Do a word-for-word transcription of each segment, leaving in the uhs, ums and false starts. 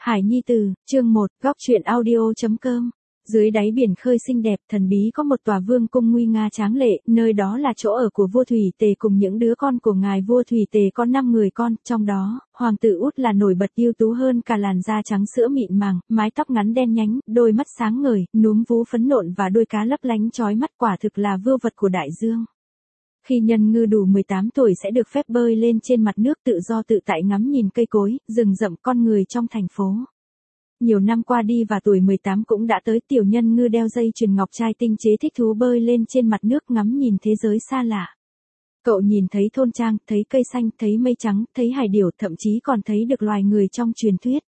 Hải Nhi Từ, chương một, góc truyện audio.com. Dưới đáy biển khơi xinh đẹp thần bí có một tòa vương cung nguy nga tráng lệ, nơi đó là chỗ ở của vua Thủy Tề cùng những đứa con của ngài vua Thủy Tề có năm người con, trong đó, hoàng tử Út là nổi bật ưu tú hơn cả, làn da trắng sữa mịn màng, mái tóc ngắn đen nhánh, đôi mắt sáng ngời, núm vú phấn nộn và đôi cá lấp lánh chói mắt, quả thực là vưu vật của đại dương. Khi Nhân Ngư đủ mười tám tuổi sẽ được phép bơi lên trên mặt nước tự do tự tại ngắm nhìn cây cối, rừng rậm, con người trong thành phố. Nhiều năm qua đi và tuổi mười tám cũng đã tới, tiểu Nhân Ngư đeo dây chuyền ngọc trai tinh chế thích thú bơi lên trên mặt nước ngắm nhìn thế giới xa lạ. Cậu nhìn thấy thôn trang, thấy cây xanh, thấy mây trắng, thấy hải điểu, thậm chí còn thấy được loài người trong truyền thuyết.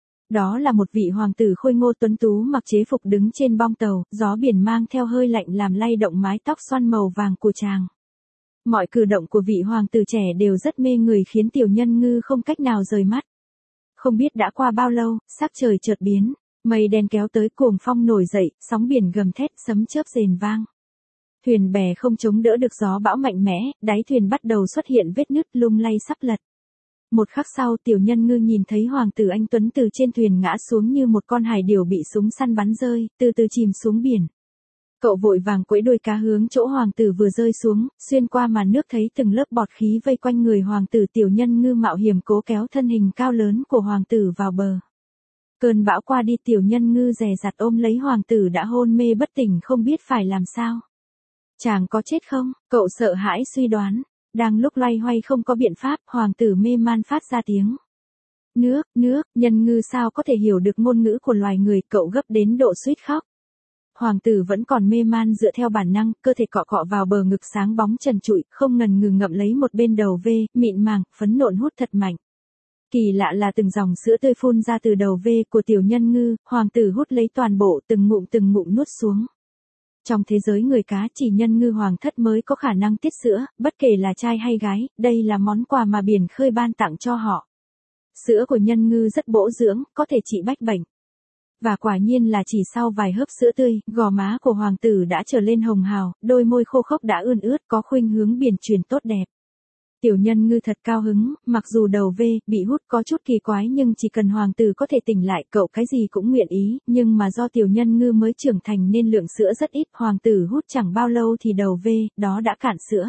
Đó là một vị hoàng tử khôi ngô tuấn tú mặc chế phục đứng trên bong tàu, gió biển mang theo hơi lạnh làm lay động mái tóc xoăn màu vàng của chàng. Mọi cử động của vị hoàng tử trẻ đều rất mê người khiến tiểu Nhân Ngư không cách nào rời mắt. Không biết đã qua bao lâu, sắc trời chợt biến, mây đen kéo tới, cuồng phong nổi dậy, sóng biển gầm thét, sấm chớp rền vang. Thuyền bè không chống đỡ được gió bão mạnh mẽ, đáy thuyền bắt đầu xuất hiện vết nứt, lung lay sắp lật. Một khắc sau, tiểu Nhân Ngư nhìn thấy hoàng tử anh tuấn từ trên thuyền ngã xuống như một con hải điểu bị súng săn bắn rơi, từ từ chìm xuống biển. Cậu vội vàng quẫy đuôi cá hướng chỗ hoàng tử vừa rơi xuống, xuyên qua màn nước thấy từng lớp bọt khí vây quanh người hoàng tử, tiểu Nhân Ngư mạo hiểm cố kéo thân hình cao lớn của hoàng tử vào bờ. Cơn bão qua đi, tiểu Nhân Ngư dè dặt ôm lấy hoàng tử đã hôn mê bất tỉnh không biết phải làm sao. Chàng có chết không? Cậu sợ hãi suy đoán. Đang lúc loay hoay không có biện pháp, hoàng tử mê man phát ra tiếng. Nước, nước, Nhân Ngư sao có thể hiểu được ngôn ngữ của loài người, cậu gấp đến độ suýt khóc. Hoàng tử vẫn còn mê man, dựa theo bản năng, cơ thể cọ cọ vào bờ ngực sáng bóng trần trụi, không ngần ngừ ngậm lấy một bên đầu vê, mịn màng, phấn nộn hút thật mạnh. Kỳ lạ là từng dòng sữa tươi phun ra từ đầu vê của tiểu Nhân Ngư, hoàng tử hút lấy toàn bộ, từng ngụm từng ngụm nuốt xuống. Trong thế giới người cá, chỉ Nhân Ngư hoàng thất mới có khả năng tiết sữa, bất kể là trai hay gái, đây là món quà mà biển khơi ban tặng cho họ. Sữa của Nhân Ngư rất bổ dưỡng, có thể trị bách bệnh. Và quả nhiên là chỉ sau vài hớp sữa tươi, gò má của hoàng tử đã trở lên hồng hào, đôi môi khô khốc đã ươn ướt, có khuynh hướng biển truyền tốt đẹp. Tiểu Nhân Ngư thật cao hứng, mặc dù đầu vê, bị hút có chút kỳ quái nhưng chỉ cần hoàng tử có thể tỉnh lại, cậu cái gì cũng nguyện ý, nhưng mà do tiểu Nhân Ngư mới trưởng thành nên lượng sữa rất ít, hoàng tử hút chẳng bao lâu thì đầu vê, đó đã cạn sữa.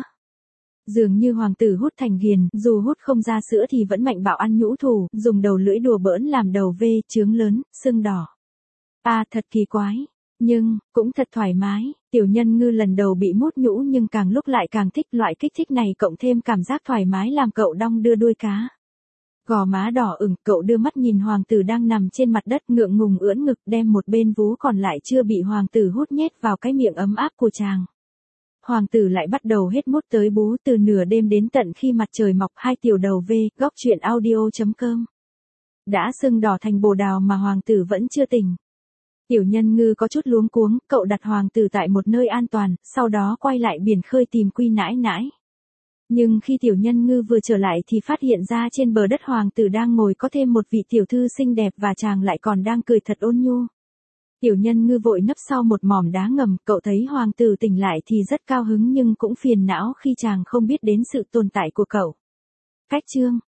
Dường như hoàng tử hút thành ghiền, dù hút không ra sữa thì vẫn mạnh bạo ăn nhũ thủ, dùng đầu lưỡi đùa bỡn làm đầu vê, trướng lớn, sưng đỏ. À, thật kỳ quái, nhưng, cũng thật thoải mái, tiểu Nhân Ngư lần đầu bị mút nhũ nhưng càng lúc lại càng thích, loại kích thích này cộng thêm cảm giác thoải mái làm cậu đong đưa đuôi cá. Gò má đỏ ửng, cậu đưa mắt nhìn hoàng tử đang nằm trên mặt đất ngượng ngùng ưỡn ngực, đem một bên vú còn lại chưa bị hoàng tử hút nhét vào cái miệng ấm áp của chàng. Hoàng tử lại bắt đầu hết mút tới bú từ nửa đêm đến tận khi mặt trời mọc, hai tiểu đầu vê, góc truyện audio.com. Đã sưng đỏ thành bồ đào mà hoàng tử vẫn chưa tỉnh. Tiểu Nhân Ngư có chút luống cuống, cậu đặt hoàng tử tại một nơi an toàn, sau đó quay lại biển khơi tìm Quy nãi nãi. Nhưng khi tiểu Nhân Ngư vừa trở lại thì phát hiện ra trên bờ đất hoàng tử đang ngồi có thêm một vị tiểu thư xinh đẹp và chàng lại còn đang cười thật ôn nhu. Tiểu Nhân Ngư vội nấp sau một mỏm đá ngầm, cậu thấy hoàng tử tỉnh lại thì rất cao hứng nhưng cũng phiền não khi chàng không biết đến sự tồn tại của cậu. Cách chương